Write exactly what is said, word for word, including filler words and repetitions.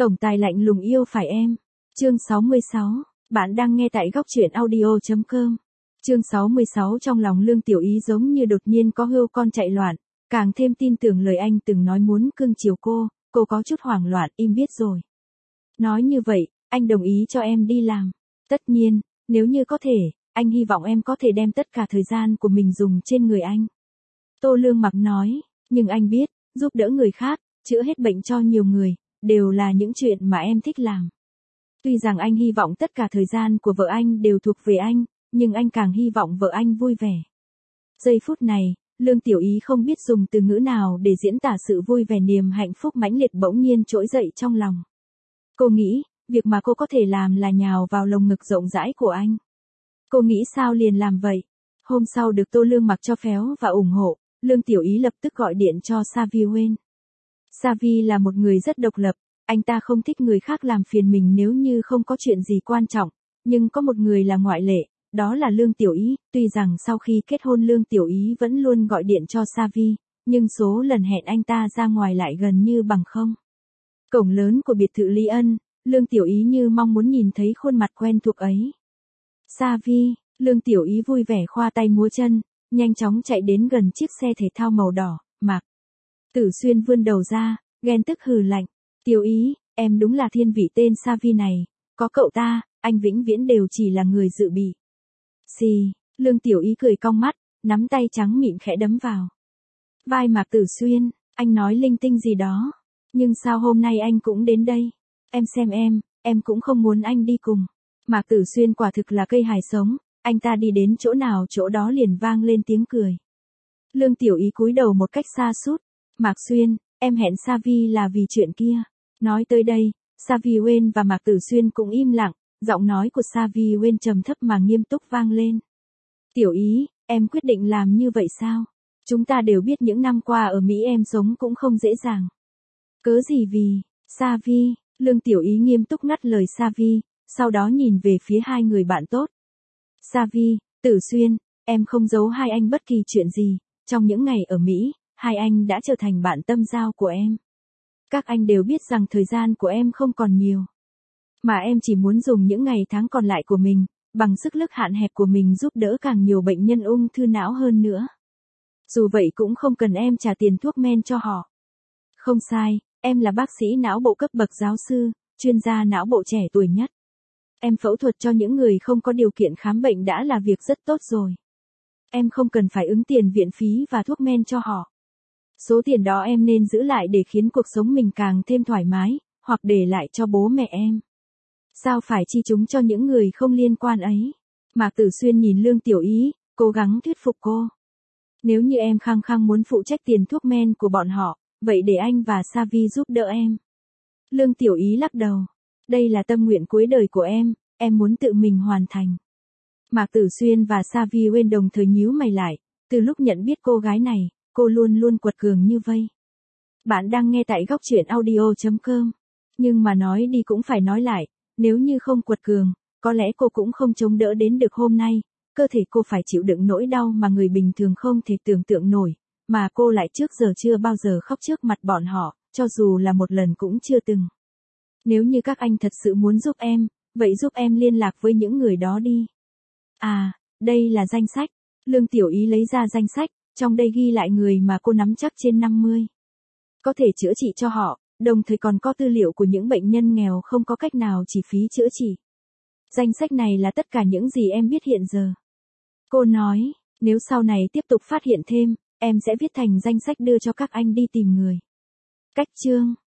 Tổng tài lạnh lùng yêu phải em. Chương sáu mươi sáu. Bạn đang nghe tại góc truyện audio chấm com. Chương sáu mươi sáu. Trong lòng Lương Tiểu Ý giống như đột nhiên có hươu con chạy loạn, càng thêm tin tưởng lời anh từng nói muốn cưng chiều cô, cô có chút hoảng loạn, im biết rồi. Nói như vậy, anh đồng ý cho em đi làm. Tất nhiên, nếu như có thể, anh hy vọng em có thể đem tất cả thời gian của mình dùng trên người anh. Tô Lương Mặc nói, nhưng anh biết, giúp đỡ người khác, chữa hết bệnh cho nhiều người, đều là những chuyện mà em thích làm. Tuy rằng anh hy vọng tất cả thời gian của vợ anh đều thuộc về anh, nhưng anh càng hy vọng vợ anh vui vẻ. Giây phút này, Lương Tiểu Ý không biết dùng từ ngữ nào để diễn tả sự vui vẻ niềm hạnh phúc mãnh liệt bỗng nhiên trỗi dậy trong lòng. Cô nghĩ, việc mà cô có thể làm là nhào vào lồng ngực rộng rãi của anh. Cô nghĩ sao liền làm vậy. Hôm sau được Tô Lương Mặc cho phép và ủng hộ, Lương Tiểu Ý lập tức gọi điện cho Savi Wen. Savi là một người rất độc lập, anh ta không thích người khác làm phiền mình nếu như không có chuyện gì quan trọng, nhưng có một người là ngoại lệ, đó là Lương Tiểu Ý. Tuy rằng sau khi kết hôn Lương Tiểu Ý vẫn luôn gọi điện cho Savi, nhưng số lần hẹn anh ta ra ngoài lại gần như bằng không. Cổng lớn của biệt thự Lý Ân, Lương Tiểu Ý như mong muốn nhìn thấy khuôn mặt quen thuộc ấy. Savi, Lương Tiểu Ý vui vẻ khoa tay múa chân, nhanh chóng chạy đến gần chiếc xe thể thao màu đỏ. Mạc Tử Xuyên vươn đầu ra, ghen tức hừ lạnh. Tiểu Ý, em đúng là thiên vị tên Savi này, có cậu ta, anh vĩnh viễn đều chỉ là người dự bị. Xì, Lương Tiểu Ý cười cong mắt, nắm tay trắng mịn khẽ đấm vào vai Mạc Tử Xuyên. Anh nói linh tinh gì đó, nhưng sao hôm nay anh cũng đến đây? Em xem em, em cũng không muốn anh đi cùng. Mạc Tử Xuyên quả thực là cây hài sống, anh ta đi đến chỗ nào chỗ đó liền vang lên tiếng cười. Lương Tiểu Ý cúi đầu một cách xa sút. Mạc Xuyên, em hẹn Savi là vì chuyện kia. Nói tới đây, Savi Wen và Mạc Tử Xuyên cũng im lặng, giọng nói của Savi Wen trầm thấp mà nghiêm túc vang lên. Tiểu Ý, em quyết định làm như vậy sao? Chúng ta đều biết những năm qua ở Mỹ em sống cũng không dễ dàng. Cớ gì vì, Savi, Lương Tiểu Ý nghiêm túc ngắt lời Savi, sau đó nhìn về phía hai người bạn tốt. Savi, Tử Xuyên, em không giấu hai anh bất kỳ chuyện gì, trong những ngày ở Mỹ, hai anh đã trở thành bạn tâm giao của em. Các anh đều biết rằng thời gian của em không còn nhiều, mà em chỉ muốn dùng những ngày tháng còn lại của mình, bằng sức lực hạn hẹp của mình giúp đỡ càng nhiều bệnh nhân ung thư não hơn nữa. Dù vậy cũng không cần em trả tiền thuốc men cho họ. Không sai, em là bác sĩ não bộ cấp bậc giáo sư, chuyên gia não bộ trẻ tuổi nhất. Em phẫu thuật cho những người không có điều kiện khám bệnh đã là việc rất tốt rồi. Em không cần phải ứng tiền viện phí và thuốc men cho họ. Số tiền đó em nên giữ lại để khiến cuộc sống mình càng thêm thoải mái, hoặc để lại cho bố mẹ em. Sao phải chi chúng cho những người không liên quan ấy? Mạc Tử Xuyên nhìn Lương Tiểu Ý, cố gắng thuyết phục cô. Nếu như em khăng khăng muốn phụ trách tiền thuốc men của bọn họ, vậy để anh và Savi giúp đỡ em. Lương Tiểu Ý lắc đầu. Đây là tâm nguyện cuối đời của em, em muốn tự mình hoàn thành. Mạc Tử Xuyên và Savi Wen đồng thời nhíu mày lại, từ lúc nhận biết cô gái này, cô luôn luôn quật cường như vây. Bạn đang nghe tại góc truyện audio chấm com. Nhưng mà nói đi cũng phải nói lại, nếu như không quật cường, có lẽ cô cũng không chống đỡ đến được hôm nay. Cơ thể cô phải chịu đựng nỗi đau mà người bình thường không thể tưởng tượng nổi, mà cô lại trước giờ chưa bao giờ khóc trước mặt bọn họ, cho dù là một lần cũng chưa từng. Nếu như các anh thật sự muốn giúp em, vậy giúp em liên lạc với những người đó đi. À, đây là danh sách. Lương Tiểu Ý lấy ra danh sách, trong đây ghi lại người mà cô nắm chắc trên năm mươi. Có thể chữa trị cho họ, đồng thời còn có tư liệu của những bệnh nhân nghèo không có cách nào chi phí chữa trị. Danh sách này là tất cả những gì em biết hiện giờ. Cô nói, nếu sau này tiếp tục phát hiện thêm, em sẽ viết thành danh sách đưa cho các anh đi tìm người. Cách chương